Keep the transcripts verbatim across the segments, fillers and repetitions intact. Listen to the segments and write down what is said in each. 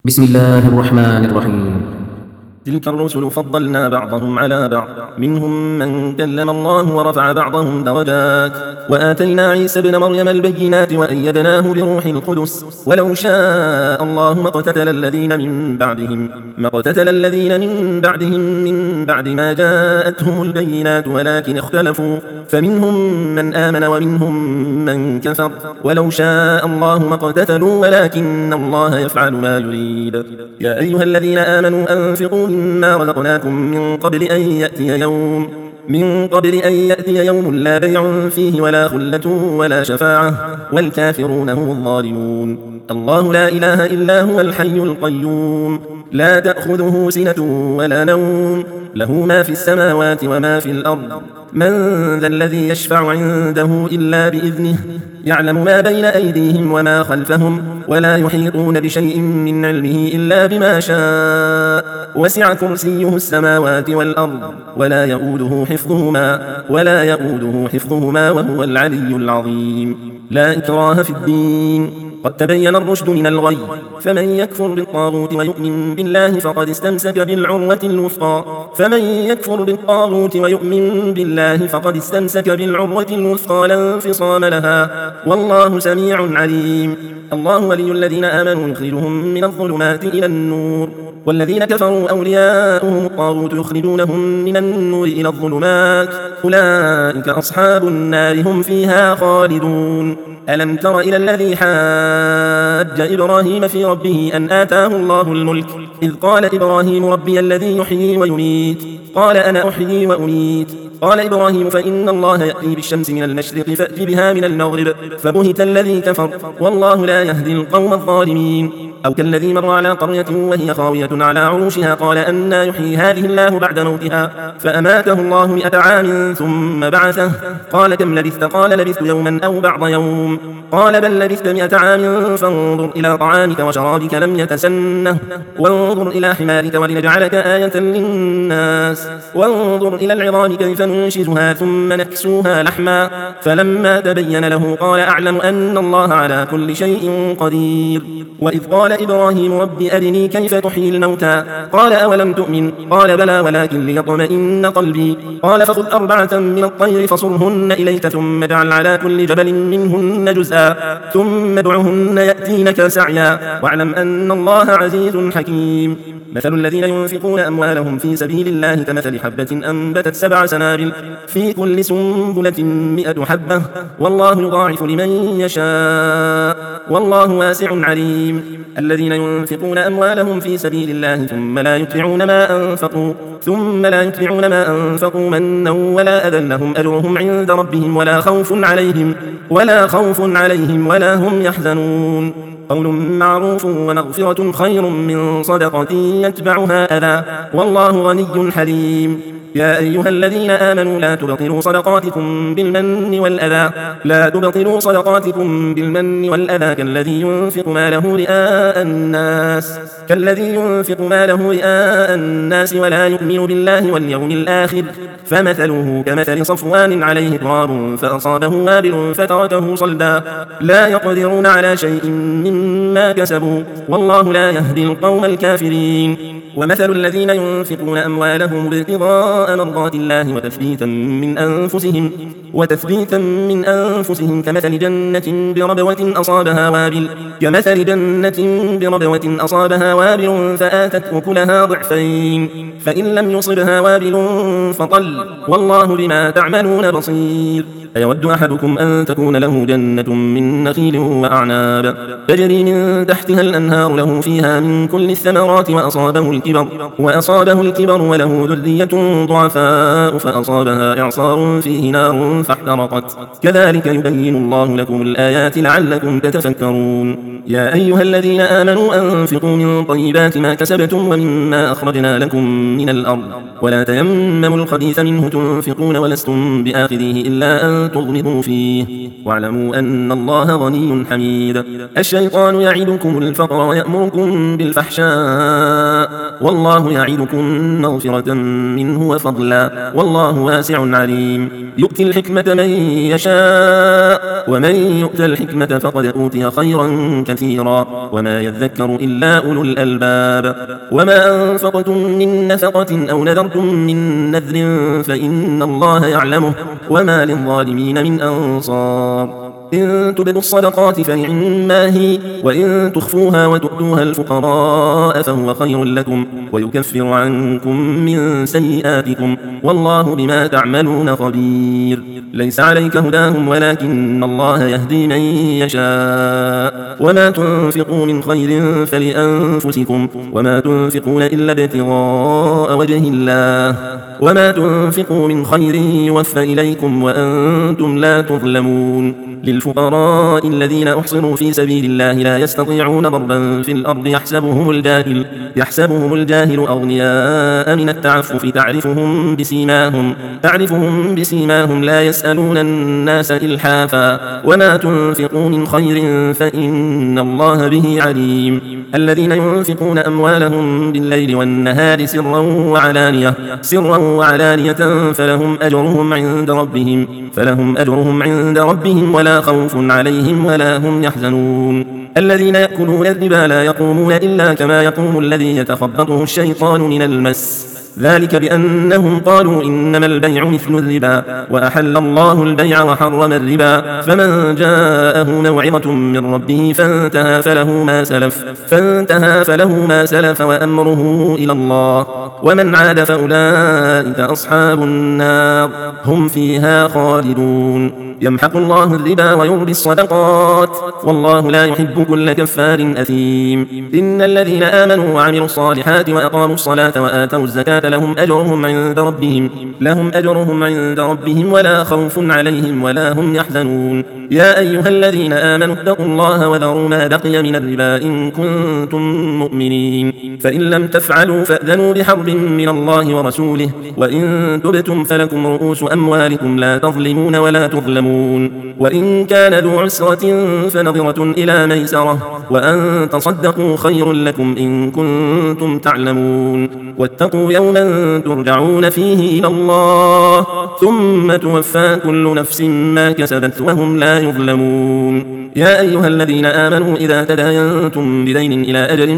بسم الله الرحمن الرحيم. تلك الرسل فضلنا بعضهم على بعض، منهم من كلم الله ورفع بعضهم درجات، وآتينا عيسى ابن مريم البينات وأيدناه بروح القدس. ولو شاء الله ما اقتتل الذين من بعدهم ما اقتتل الذين من بعدهم من بعد ما جاءتهم البينات، ولكن اختلفوا فمنهم من آمن ومنهم من كفر. ولو شاء الله ما اقتتلوا ولكن الله يفعل ما يريد. يا أيها الذين آمنوا أنفقوا مما رزقناكم من قبل أن يأتي يوم من قبل أن يأتي يوم لا بيع فيه ولا خلة ولا شفاعة والكافرون هم الظالمون. الله لا إله إلا هو الحي القيوم، لا تأخذه سنة ولا نوم، له ما في السماوات وما في الأرض. من ذا الذي يشفع عنده إلا بإذنه، يعلم ما بين أيديهم وما خلفهم، ولا يحيطون بشيء من علمه إلا بما شاء. وسع كرسيه السماوات والأرض ولا يؤوده حفظهما ولا يؤوده حفظهما وهو العلي العظيم. لا إكراه في الدين، قد تبين الرشد من الغي، فمن يكفر بالطاغوت ويؤمن بالله فقد استمسك بالعروة الوثقى فمن يكفر بالطاغوت ويؤمن بالله فقد استمسك بالعروة الوثقى لا انفصام لها، والله سميع عليم. الله ولي الذين آمنوا يخرجهم من الظلمات إلى النور، والذين كفروا أولياؤهم الطاغوت يخرجونهم من النور إلى الظلمات، أولئك أصحاب النار هم فيها خالدون. ألم تر إلى الذي حاج إبراهيم في ربه أن آتاه الله الملك، إذ قال إبراهيم ربي الذي يحيي ويميت، قال أنا أحيي وأميت. قال إبراهيم فإن الله يأتي بالشمس من المشرق فأت بها من المغرب، فبهت الذي كفر والله لا يهدي القوم الظالمين. أو كالذي مر على قرية وهي خاوية على عروشها قال أنى يحيي هذه الله بعد موتها، فأماته الله مئة عام ثم بعثه، قال كم لبثت؟ قال لبثت يوما أو بعض يوم، قال بل لبثت مئة عام فانظر إلى طعامك وشرابك لم يتسنه، وانظر إلى حمارك ولنجعلك آية للناس، وانظر إلى العظام كيف ننشزها ثم نكسوها لحما، فلما تبين له قال أعلم أن الله على كل شيء قدير. وإذ قال إبراهيم رب أرني كيف تحيي الموتى، قال أولم تؤمن، قال بلى ولكن ليطمئن قلبي، قال فخذ أربعة من الطير فصرهن إليك ثم اجعل على كل جبل منهن جزءا ثم ادعهن يأتينك سعيا، واعلم أن الله عزيز حكيم. مثل الذين ينفقون أموالهم في سبيل الله كمثل حبة أنبتت سبع سنابل في كل سنبلة مئة حبة، والله يضاعف لمن يشاء والله واسع عليم. الذين ينفقون أموالهم في سبيل الله ثم لا يتبعون ما أنفقوا ثم لا يتبعون ما أنفقوا منا ولا أذى لهم أجرهم عند ربهم ولا خوف عليهم ولا خوف عليهم ولا هم يحزنون. قول معروف ومغفرة خير من صدقة يتبعها أذى، والله غني حليم. يا أيها الذين آمنوا لا تبطلوا صدقاتكم بالمن والأذى لا تبطلوا صدقاتكم بالمن والأذى كالذي ينفق ماله رئاء الناس كالذي ينفق ماله رئاء الناس ولا يؤمن بالله واليوم الآخر، فمثله كمثل صفوان عليه تراب فأصابه وابل فتركه صلدا، لا يقدرون على شيء مما كسبوا والله لا يهدي القوم الكافرين. ومثل الذين ينفقون أموالهم ابتغاء مرضات الله وتثبيتا من أنفسهم وتثبيتا من أنفسهم كمثل جنة بربوة أصابها وابل كمثل جنة بربوة أصابها وابل فآتت أكلها ضعفين، فإن لم يصبها وابل فطل، والله بما تعملون بصير. أيود أحدكم أن تكون له جنة من نخيل وأعناب تجري من تحتها الأنهار له فيها من كل الثمرات وأصابه الكبر وأصابه الكبر وله ذرية ضعفاء فأصابها إعصار فيه نار فاحترقت، كذلك يبين الله لكم الآيات لعلكم تتفكرون. يا أيها الذين آمنوا أنفقوا من طيبات ما كسبتم ومما أخرجنا لكم من الأرض ولا تيمموا الخبيث منه تنفقون ولستم بآخذيه إلا أن تغمضوا فيه، واعلموا أن الله غني حميد. الشيطان يعدكم الفقر ويأمركم بالفحشاء والله يعدكم مغفرة منه وفضلا والله واسع عليم. يؤتي الحكمة من يشاء ومن يؤت الحكمة فقد أوتي خيرا كثيرا وما يذكر إلا أولو الألباب. وما أنفقتم من نفقة أو نذرتم من نذر فإن الله يعلمه وما للظالمين من أنصار. إن تبدوا الصدقات فنعما هي وإن تخفوها وتؤتوها الفقراء فهو خير لكم ويكفر عنكم من سيئاتكم والله بما تعملون خبير. ليس عليك هداهم ولكن الله يهدي من يشاء. وما تنفقوا من خير فلأنفسكم وما تنفقون إلا ابتغاء وجه الله وما تنفقوا من خير يوفى إليكم وأنتم لا تظلمون. للفقراء الذين أحصروا في سبيل الله لا يستطيعون ضربا في الأرض يحسبهم الجاهل يحسبهم الجاهل أغنياء من التعفف تعرفهم بسيماهم تعرفهم بسيماهم لا يسألون الناس إلحافا وما تنفقوا من خير فإن الله به عليم. الذين ينفقون أموالهم بالليل والنهار سرا وعلانية سرا وعلانية فلهم أجرهم عند ربهم فلهم أجرهم عند ربهم ولا خوف عليهم ولا هم يحزنون. الذين يأكلون الربا لا يقومون إلا كما يقوم الذي يتخبطه الشيطان من المس ذلك بأنهم قالوا إنما البيع مثل الربا وأحل الله البيع وحرم الربا. فمن جاءه موعظة من ربه فانتهى فله ما سلف فانتهى فله ما سلف وأمره إلى الله ومن عاد فأولئك أصحاب النار هم فيها خالدون. يمحق الله الربا ويربي الصدقات والله لا يحب كل كفار أثيم. إن الذين آمنوا وعملوا الصالحات وأقاموا الصلاة وآتوا الزكاة لهم أجرهم عند ربهم لهم أجرهم عند ربهم ولا خوف عليهم ولا هم يحزنون. يا أيها الذين آمنوا اتقوا الله وذروا ما بقي من الربا إن كنتم مؤمنين فإن لم تفعلوا فأذنوا بحرب من الله ورسوله وإن تبتم فلكم رؤوس أموالكم لا تظلمون ولا تظلمون. وإن كان ذو عسرة فنظرة إلى ميسرة وأن تصدقوا خير لكم إن كنتم تعلمون. واتقوا يوما ترجعون فيه إلى الله ثم توفى كل نفس ما كسبت وهم لا يظلمون. يا أيها الذين آمنوا إذا تداينتم بدين إلى أجل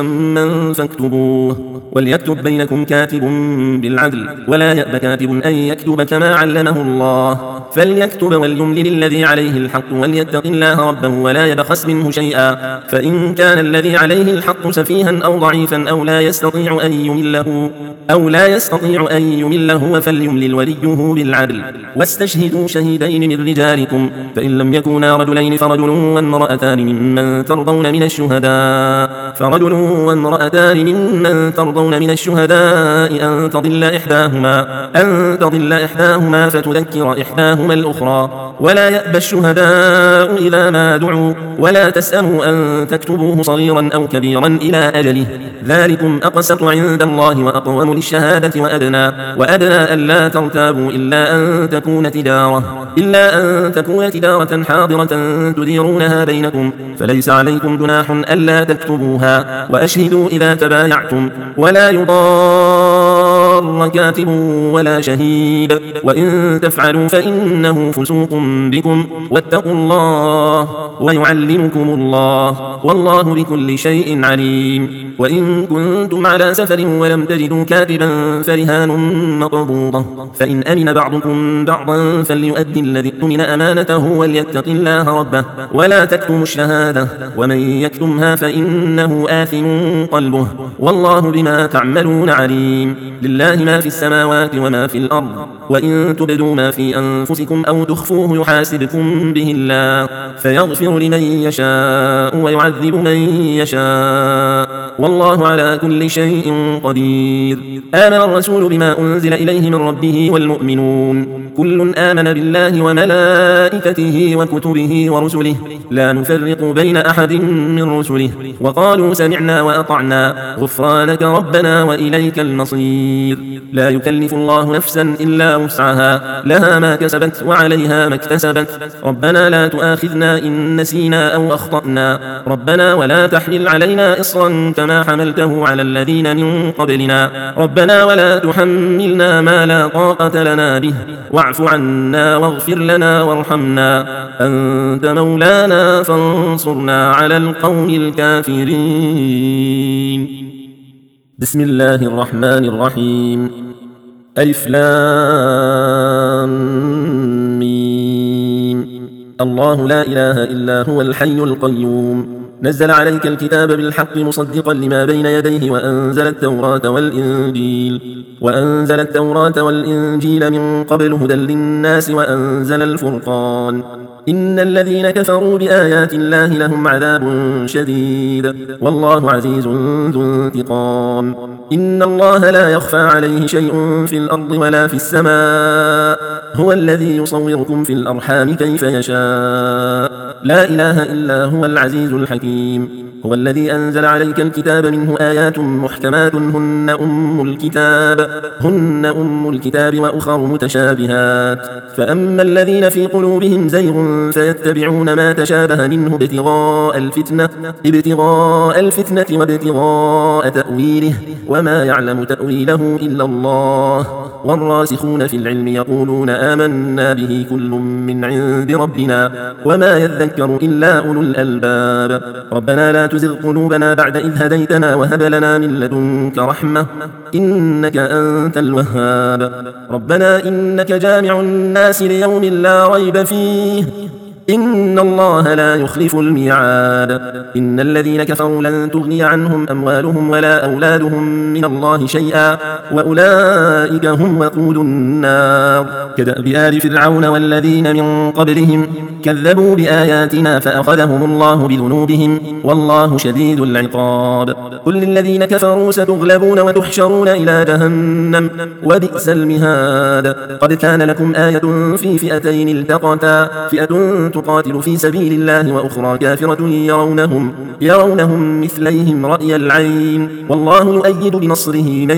مسمى فاكتبوه وليكتب بينكم كاتب بالعدل ولا يأب كاتب أن يكتب كما علمه الله فليكتب وليملل الذي عليه الحق وليتق الله ربه ولا يبخس منه شيئا فإن كان الذي عليه الحق سفيها أو ضعيفا أو لا يستطيع أن يمله أو لا يستطيع أن يمله فليملل وليه بالعدل واستشهدوا شهيدين من رجالكم فإن لم يكونا رجلين فرجل وامرأتان ممن ترضون من الشهداء فرجل وامرأتان ممن ترضون من الشهداء أن تضل إحداهما أن تضل إحداهما فتذكر إحداهما الأخرى ولا يأبى الشهداء إذا ما دعوا ولا تسأموا أن تكتبوه صغيرا أو كبيرا إلى أجله ذلكم أقسط عند الله وأقوم للشهادة وأدنى وأدنى ألا ترتابوا إلا أن تكون تجارة إلا أن تكون تجارة حاضرة تديرونها بينكم فليس عليكم جناح ألا تكتبوها وأشهدوا إذا تبايعتم ولا يضار كاتب ولا شهيد وإن تفعلوا فإنه فسوق بكم واتقوا الله ويعلمكم الله والله بكل شيء عليم. وإن كنتم على سفر ولم تجدوا كاتبا فرهان مقبوضة فإن أمن بعضكم بعضا فليؤدي الذي اؤتمن أمانته وليتق الله ربه ولا تكتموا الشهادة ومن يكتمها فإنه آثم قلبه والله بما تعملون عليم. لله ما في السماوات وما في الأرض وإن تبدوا ما في أنفسكم أو تخفوه يحاسبكم به الله فيغفر لمن يشاء ويعذب من يشاء والله على كل شيء قدير. آمن الرسول بما أنزل إليه من ربه والمؤمنون كل آمن بالله وملائكته وكتبه ورسله لا نفرق بين أحد من رسله وقالوا سمعنا وأطعنا غفرانك ربنا وإليك المصير. لا يكلف الله نفسا إلا وسعها لها ما كسبت وعليها ما اكتسبت ربنا لا تؤاخذنا إن نسينا أو أخطأنا ربنا ولا تحمل علينا إصرا كما ما حملته على الذين من قبلنا ربنا ولا تحملنا ما لا طاقة لنا به واعف عنا واغفر لنا وارحمنا أنت مولانا فانصرنا على القوم الكافرين. بسم الله الرحمن الرحيم. ألف لام ميم. الله لا إله إلا هو الحي القيوم نزل عليك الكتاب بالحق مصدقا لما بين يديه وأنزل التوراة والإنجيل وأنزل التوراة والإنجيل من قبل هدى للناس وأنزل الفرقان إن الذين كفروا بآيات الله لهم عذاب شديد والله عزيز ذو انتقام. إن الله لا يخفى عليه شيء في الأرض ولا في السماء هو الذي يصوركم في الأرحام كيف يشاء لا إله إلا هو العزيز الحكيم. هو الذي أنزل عليك الكتاب منه آيات محكمات هن أم الكتاب هن أم الكتاب وأخر متشابهات فأما الذين في قلوبهم زيغ فيتبعون ما تشابه منه ابتغاء الفتنة ابتغاء الفتنة وابتغاء تأويله وما يعلم تأويله إلا الله والراسخون في العلم يقولون آمنا به كل من عند ربنا وما يذكر إلا أولو الألباب. ربنا لا تزغ قلوبنا بعد إذ هديتنا وهب لنا من لدنك رحمة إنك أنت الوهاب. ربنا إنك جامع الناس ليوم لا ريب فيه إن الله لا يخلف الميعاد. إن الذين كفروا لن تغني عنهم أموالهم ولا أولادهم من الله شيئا وأولئك هم وقود النار كدأب آل فرعون والذين من قبلهم كذبوا بآياتنا فأخذهم الله بذنوبهم والله شديد العقاب. قل للذين كفروا ستغلبون وتحشرون إلى جهنم وبئس المهاد. قد كان لكم آية في فئتين التقتا فئة تقاتل في سبيل الله وأخرى كافرة يرونهم, يرونهم مثليهم رأي العين والله يؤيد بنصره من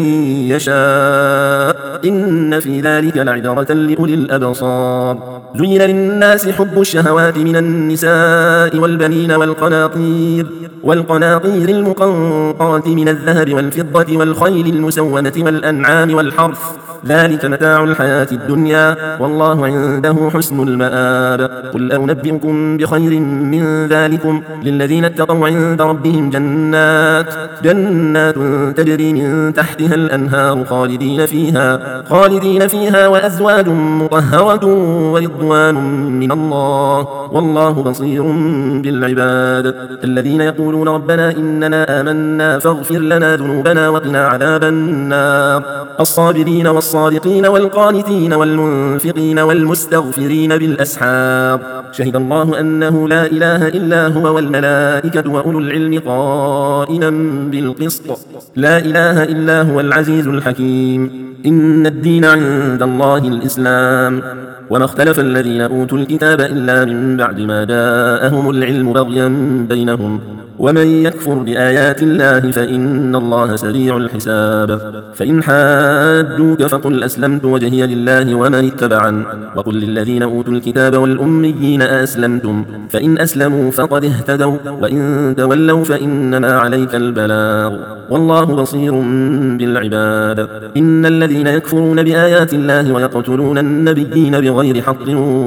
يشاء إن في ذلك لعبرة لأولي الأبصار. زين للناس حب الشهوات من النساء والبنين والقناطير والقناطير المقنطرة من الذهب والفضة والخيل المسومة والأنعام والحرث ذلك متاع الحياة الدنيا والله عنده حسن المآب. قل أنبئكم بخير من ذلكم للذين اتقوا عند ربهم جنات جنات تجري من تحتها الأنهار خالدين فيها خالدين فيها وأزواج مطهرة ورضوان من الله والله بصير بالعباد. الذين يقولون ربنا إننا آمنا فاغفر لنا ذنوبنا وقنا عذاب النار. الصابرين والصادقين والقانتين والمنفقين والمستغفرين بالأسحار. شهد الله أنه لا إله إلا هو والملائكة وأولو العلم قائما بالقسط لا إله إلا هو العزيز الحكيم. إن الدين عند الله الإسلام وما اختلف الذين أوتوا الكتاب إلا من بعد ما جاءهم العلم بغيا بينهم ومن يكفر بآيات الله فإن الله سريع الحساب. فإن حاجوك فقل أسلمت وجهي لله ومن اتبعن وقل للذين أوتوا الكتاب والأميين أسلمتم فإن أسلموا فقد اهتدوا وإن تولوا فإنما عليك البلاغ والله بصير بالعباد. إن الذين يكفرون بآيات الله ويقتلون النبيين بغير حق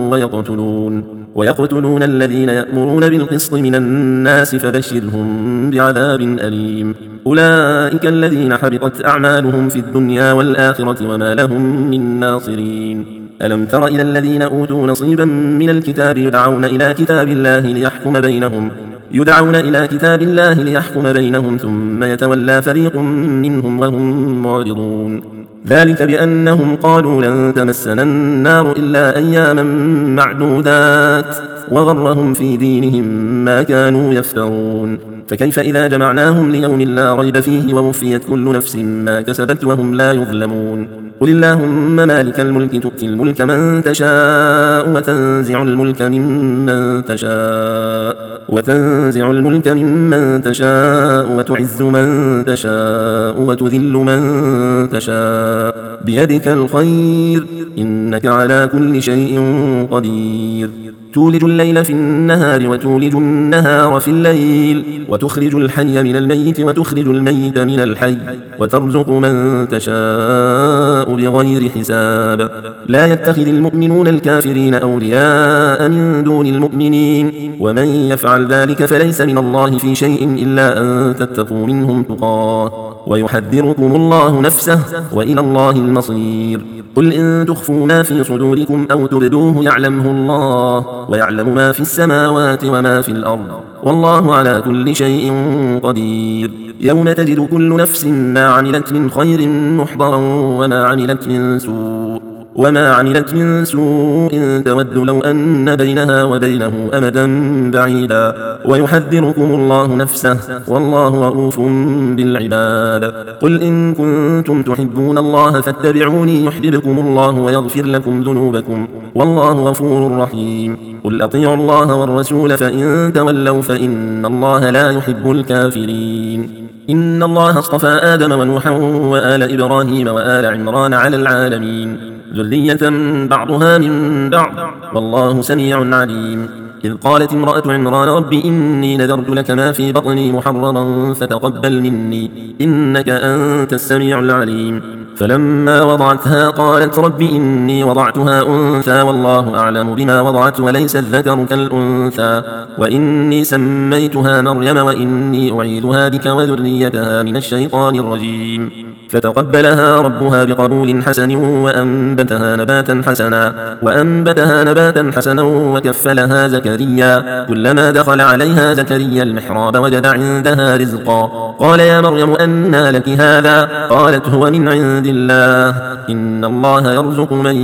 ويقتلون ويقتلون الذين يأمرون بالقسط من الناس فبشرهم بعذاب أليم. أولئك الذين حبطت أعمالهم في الدنيا والآخرة وما لهم من ناصرين. ألم تر إلى الذين أوتوا نصيبا من الكتاب يدعون إلى كتاب الله ليحكم بينهم يدعون إلى كتاب الله ليحكم بينهم ثم يتولى فريق منهم وهم معرضون. ذلك بأنهم قالوا لن تمسنا النار إلا أياما معدودات وغرهم في دينهم ما كانوا يفترون. فكيف إذا جمعناهم ليوم لا ريب فيه ووفيت كل نفس ما كسبت وهم لا يظلمون. قل اللهم مالك الملك تؤتي الملك من تشاء وتنزع الملك ممن تشاء وتنزع الملك ممن تشاء وتعز من تشاء وتذل من تشاء بيدك الخير إنك على كل شيء قدير. تولج الليل في النهار وتولج النهار في الليل وتخرج الحي من الميت وتخرج الميت من الحي وترزق من تشاء بغير حساب. لا يتخذ المؤمنون الكافرين أولياء من دون المؤمنين ومن يفعل ذلك فليس من الله في شيء إلا أن تتقوا منهم تقاه ويحذركم الله نفسه وإلى الله المصير. قل إن تخفوا ما في صدوركم أو تبدوه يعلمه الله ويعلم ما في السماوات وما في الأرض والله على كل شيء قدير. يوم تجد كل نفس ما عملت من خير محضرا وما عملت من سوء وما عملت من سوء تود لو أن بينها وبينه أمدا بعيدا ويحذركم الله نفسه والله رؤوف بالعباد. قل إن كنتم تحبون الله فاتبعوني يحببكم الله ويغفر لكم ذنوبكم والله غفور رحيم. قل أطيعوا الله والرسول فإن تولوا فإن الله لا يحب الكافرين. إن الله اصطفى آدم ونوحا وآل إبراهيم وآل عمران على العالمين ذرية بعضها من بعض والله سميع عليم. إذ قالت امرأة عمران رب إني نذرت لك ما في بطني محررا فتقبل مني إنك أنت السميع العليم. فلما وضعتها قالت رب إني وضعتها أنثى والله أعلم بما وضعت وليس الذكر كالأنثى وإني سميتها مريم وإني أعيذها بك وذريتها من الشيطان الرجيم. فتقبلها ربها بقبول حسن وأنبتها نباتا حسنا وأنبتها نباتا حسنا وكفلها زكريا كلما دخل عليها زكريا المحراب وجد عندها رزقا قال يا مريم أنى لك هذا قالت هو من عند الله إن الله يرزق من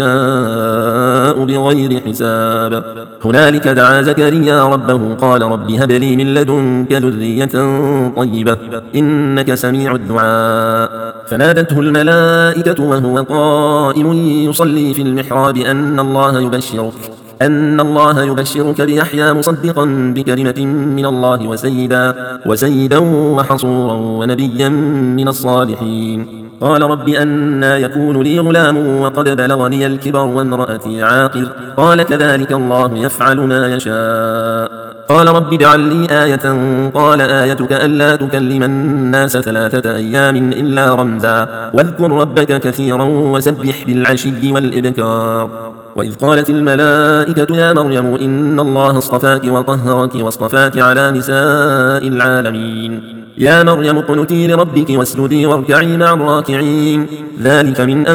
يشاء بغير حساب. هنالك دعا زكريا ربه قال رب هب لي من لدنك ذرية طيبة إنك سميع الدعاء. فنادته الملائكة وهو قائم يصلي في المحراب أن الله يبشرك أن الله يبشرك بيحيى مصدقا بكلمة من الله وسيدا وسيدا وحصورا ونبيا من الصالحين. قال رب أنى يكون لي غلام وقد بلغني الكبر وامرأتي عاقر قال كذلك الله يفعل ما يشاء. قال رب اجعل لي آية قال آيتك ألا تكلم الناس ثلاثة أيام إلا رمزا واذكر ربك كثيرا وسبح بالعشي والإبكار. وإذ قالت الملائكة يا مريم إن الله اصطفاك وطهرك واصطفاك على نساء العالمين يا مريم اقنتي لربك واسجدي واركعي مع الراكعين ذلك من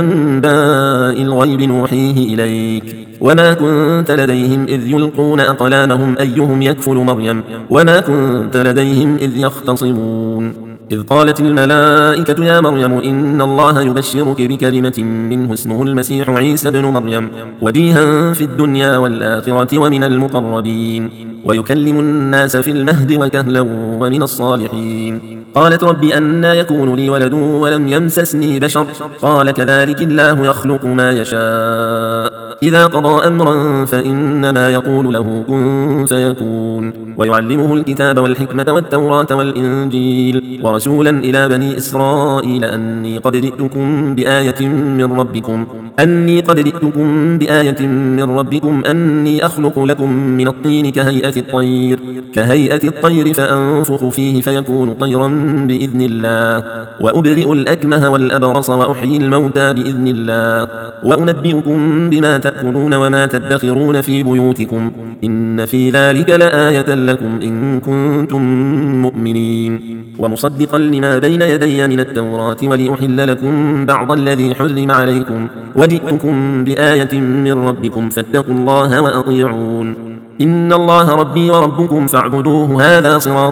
أنباء الغيب نوحيه إليك وما كنت لديهم إذ يلقون أقلامهم أيهم يكفل مريم وما كنت لديهم إذ يختصمون. إذ قالت الملائكة يا مريم إن الله يبشرك بكلمة منه اسمه المسيح عيسى بن مريم وجيها في الدنيا والآخرة ومن المقربين ويكلم الناس في المهد وكهلا ومن الصالحين. قالت رب أنى يكون لي ولد ولم يمسسني بشر قال كذلك الله يخلق ما يشاء إذا قضى أمرا فإنما يقول له كن فيكون. ويعلمه الكتاب والحكمة والتوراة والإنجيل ورسولا إلى بني إسرائيل أني قد جئتكم بآية من ربكم أني قد جئتكم بآية من ربكم أني أخلق لكم من الطين كهيئة الطير كهيئة الطير فأنفخ فيه فيكون طيرا بإذن الله وأبرئ الأكمه والأبرص وأحيي الموتى بإذن الله وأنبئكم بما تأكلون وما تدخرون في بيوتكم إن في ذلك لآية لكم إن كنتم مؤمنين. ومصدقا لما بين يدي من التوراة ولأحل لكم بعض الذي حرم عليكم وجئتكم بآية من ربكم فاتقوا الله وأطيعون إن الله ربي وربكم فاعبدوه هذا صراط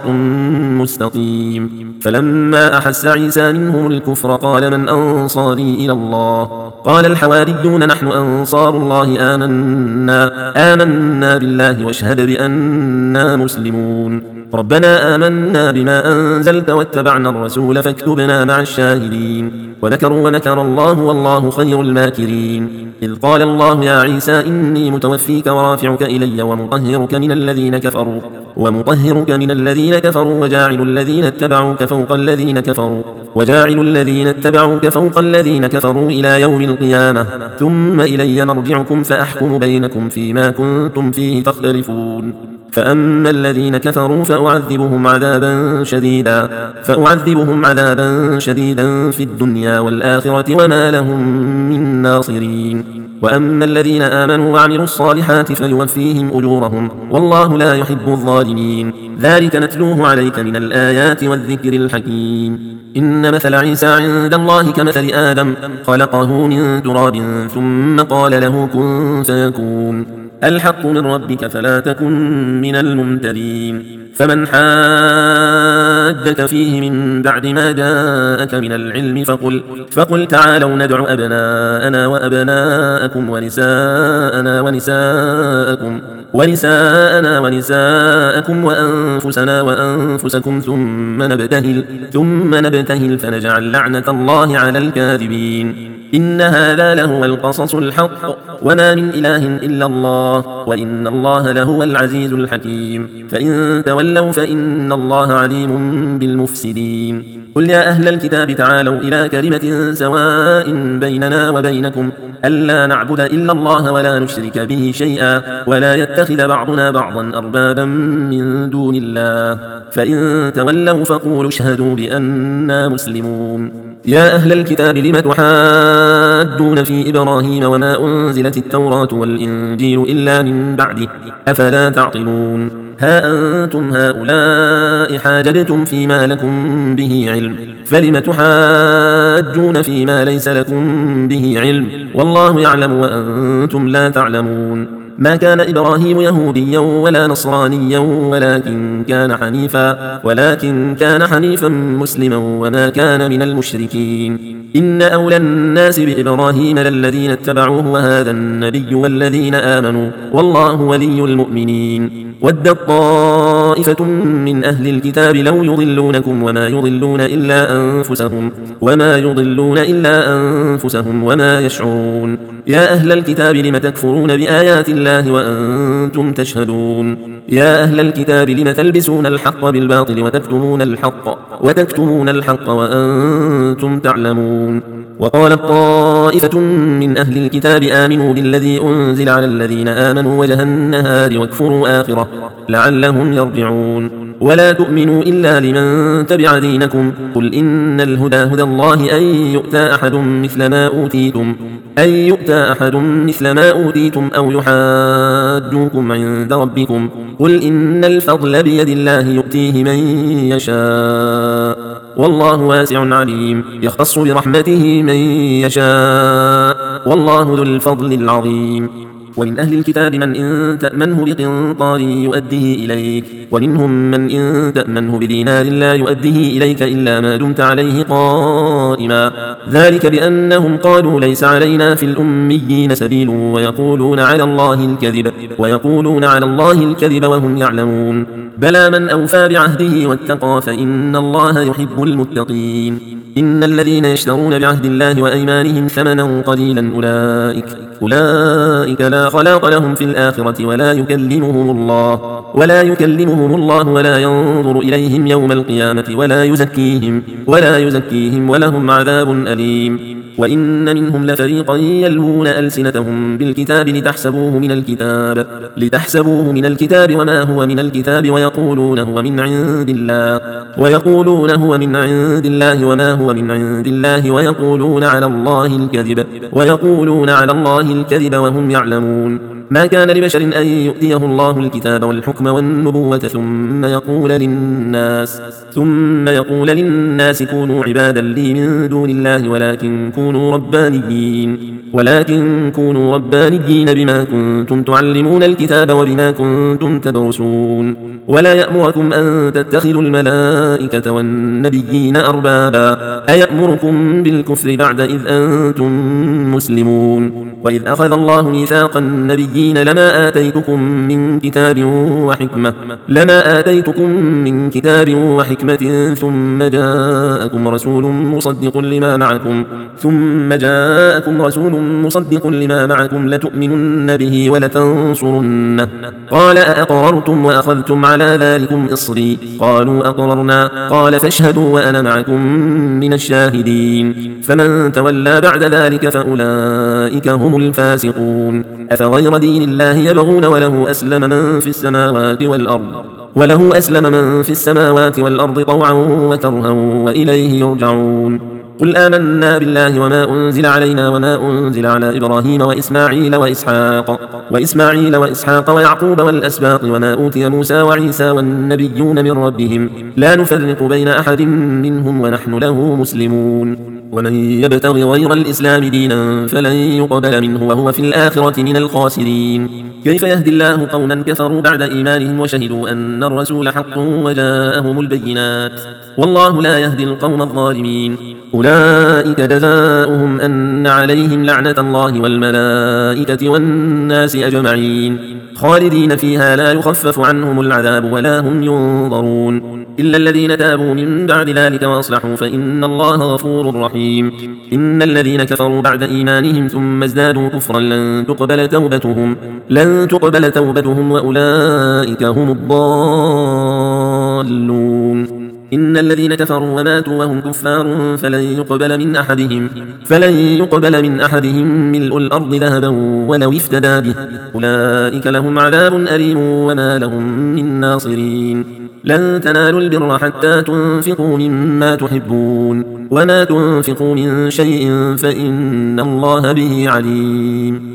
مستقيم. فلما أحس عيسى منهم الكفر قال من أنصاري إلى الله قال الحواريون نحن أنصار الله آمنا آمنا بالله واشهد بأننا مسلمون. ربنا آمنا بما أنزلت واتبعنا الرسول فاكتبنا مع الشاهدين. وذكروا وذكر الله والله خير الماكرين. إذ قال الله يا عيسى إني متوفيك ورافعك إلي ومطهرك من الذين كفروا ومطهرك من الذين كفروا وجاعل الذين اتبعوك فوق الذين كفروا وجاعل الذين اتبعوك فوق الذين كفروا إلى يوم القيامة ثم إلي مرجعكم فأحكم بينكم فيما كنتم فيه تختلفون. فأما الذين كفروا فأعذبهم عذابا شديدا فأعذبهم عذابا شديدا في الدنيا والآخرة وما لهم من ناصرين. وأما الذين آمنوا وعملوا الصالحات فيوفيهم أجورهم والله لا يحب الظالمين. ذلك نتلوه عليك من الآيات والذكر الحكيم. إن مثل عيسى عند الله كمثل آدم خلقه من تراب ثم قال له كن فيكون. الحق من ربك فلا تكن من الممترين. فمن حاجك فيه من بعد ما جاءك من العلم فقل, فقل تعالوا ندع أبناءنا وأبناءكم ونساءنا ونساءكم ونساءنا ونساءكم وأنفسنا وأنفسكم ثم نبتهل, ثم نبتهل فنجعل لعنة الله على الكاذبين. إن هذا لهو القصص الحق وما من إله إلا الله وإن الله لهو العزيز الحكيم. فإن تولوا فإن الله عليم بالمفسدين. قل يا أهل الكتاب تعالوا إلى كلمة سواء بيننا وبينكم ألا نعبد إلا الله ولا نشرك به شيئا ولا يتخذ بعضنا بعضا أربابا من دون الله فإن تولوا فقولوا اشهدوا بأننا مسلمون. يا أهل الكتاب لم تحاجون في إبراهيم وما أنزلت التوراة والإنجيل إلا من بعده أفلا تعقلون. ها أنتم هؤلاء حاججتم فيما لكم به علم فلم تحاجون فيما ليس لكم به علم والله يعلم وأنتم لا تعلمون. ما كان إبراهيم يهوديا ولا نصرانيا ولكن كان حنيفا ولكن كان حنيفا مسلما وما كان من المشركين. إن أولى الناس بإبراهيم للذين اتبعوه وهذا النبي والذين آمنوا والله ولي المؤمنين. ودت طائفة من أهل الكتاب لو يضلونكم وما يضلون إلا أنفسهم وما يضلون إلا أنفسهم وما يشعرون. يا أهل الكتاب لم تكفرون بآيات الله وأنتم تشهدون. يا أهل الكتاب لم تلبسون الحق بالباطل وتكتمون الحق وتكتمون الحق وأنتم تعلمون. وقالت طائفة من أهل الكتاب آمنوا بالذي أنزل على الذين آمنوا وجه النهار واكفروا آخره لعلهم يرجعون. ولا تؤمنوا إلا لمن تبع دينكم قل إن الهدى هدى الله أن يؤتى أحد مثل ما أوتيتم أن يؤتى أحد مثل ما أوتيتم أو يحاجوكم عند ربكم قل إن الفضل بيد الله يؤتيه من يشاء والله واسع عليم. يختص برحمته من يشاء والله ذو الفضل العظيم. ومن أهل الكتاب من إن تأمنه بقنطار يؤديه إليك ومنهم من إن تأمنه بدينار لا يؤديه إليك إلا ما دمت عليه قائما ذلك بأنهم قالوا ليس علينا في الأميين سبيل ويقولون على الله الكذب ويقولون على الله الكذب وهم يعلمون. بلى من أوفى بعهده واتقى فإن الله يحب المتقين. إن الذين يشترون بعهد الله وأيمانهم ثمنا قليلا أولئك أولئك لا خلاق لهم في الآخرة ولا يكلمهم الله ولا يكلمهم الله ولا ينظر إليهم يوم القيامة ولا يزكيهم ولا يزكيهم ولهم عذاب أليم. وإن منهم لفريقا يلوون ألسنتهم بالكتاب لتحسبوه من الكتاب لتحسبوه من الكتاب وما هو من الكتاب ويقولون هو من عند الله ويقولون هو من عند الله وما هو من عند الله ويقولون على الله الكذب ويقولون على الله الكذب وهم يعلمون. ما كان لبشر أن يؤتيه الله الكتاب والحكم والنبوة ثم يقول للناس ثم يقول للناس كونوا عبادا لي من دون الله ولكن كونوا ربانيين ولكن كونوا ربانيين بما كنتم تعلمون الكتاب وبما كنتم تدرسون. ولا يأمركم أن تتخذوا الملائكة والنبيين أربابا أيأمركم بالكفر بعد إذ أنتم مسلمون. وإذ أخذ الله ميثاق النبيين لما آتيتكم من كتاب وحكمة لما آتيتكم من كتاب وحكمة ثم جاءكم رسول مصدق لما معكم ثم جاءكم رسول مصدق لما معكم لتؤمنن به ولتنصرنه قال أأقررتم وأخذتم على ذلكم إصري قالوا أقررنا قال فاشهدوا وأنا معكم من الشاهدين. فمن تولى بعد ذلك فأولئك هم الفاسقون. أفغير دين دين الله يبغون وله أسلم من في السماوات والأرض وله أسلم من في السماوات والأرض طوعا وكرها وإليه يرجعون قل آمنا بالله وما أنزل علينا وما أنزل على إبراهيم وإسماعيل وإسحاق وإسماعيل وإسحاق ويعقوب والأسباط وما أوتي موسى وعيسى والنبيون من ربهم لا نفرق بين أحد منهم ونحن له مسلمون ومن يبتغ غير الإسلام دينا فلن يقبل منه وهو في الآخرة من الخاسرين كيف يهدي الله قوما كفروا بعد إيمانهم وشهدوا أن الرسول حق وجاءهم البينات والله لا يهدي القوم الظالمين أولئك جزاؤهم أن عليهم لعنة الله والملائكة والناس أجمعين خالدين فيها لا يخفف عنهم العذاب ولا هم ينظرون إلا الذين تابوا من بعد ذلك وأصلحوا فإن الله غفور رحيم إن الذين كفروا بعد إيمانهم ثم ازدادوا كفرا لن تقبل توبتهم لن تقبل توبتهم وأولئك هم الضالون إن الذين كفروا وماتوا وهم كفار فلن يقبل من أحدهم فلن يقبل من أحدهم ملء الأرض ذهبا ولو افتدى به أولئك لهم عذاب أليم وما لهم من ناصرين لن تنالوا البر حتى تنفقوا مما تحبون وما تنفقوا من شيء فإن الله به عليم